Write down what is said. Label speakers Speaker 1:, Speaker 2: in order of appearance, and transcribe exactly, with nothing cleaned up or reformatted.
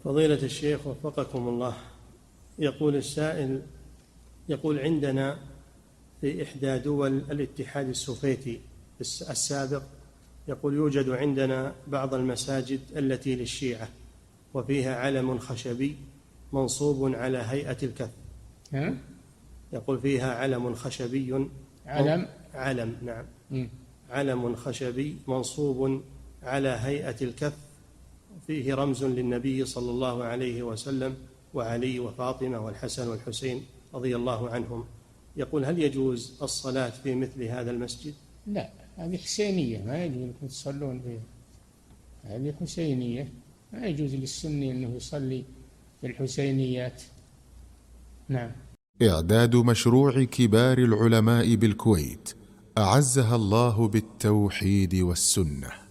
Speaker 1: فضيلة الشيخ وفقكم الله، يقول السائل، يقول عندنا في إحدى دول الاتحاد السوفيتي السابق، يقول يوجد عندنا بعض المساجد التي للشيعة وفيها علم خشبي منصوب على هيئة الكف.
Speaker 2: ها؟
Speaker 1: يقول فيها علم خشبي
Speaker 2: علم
Speaker 1: علم نعم
Speaker 2: م.
Speaker 1: علم خشبي منصوب على هيئة الكف، فيه رمز للنبي صلى الله عليه وسلم وعلي وفاطمة والحسن والحسين رضي الله عنهم. يقول هل يجوز الصلاة في مثل هذا المسجد؟
Speaker 2: لا، هذه حسينية، ما يجوز أنكم تصلون فيها. هذه حسينية، ما يجوز للسني أنه يصلي في الحسينيات. نعم.
Speaker 3: إعداد مشروع كبار العلماء بالكويت أعزها الله بالتوحيد والسنة.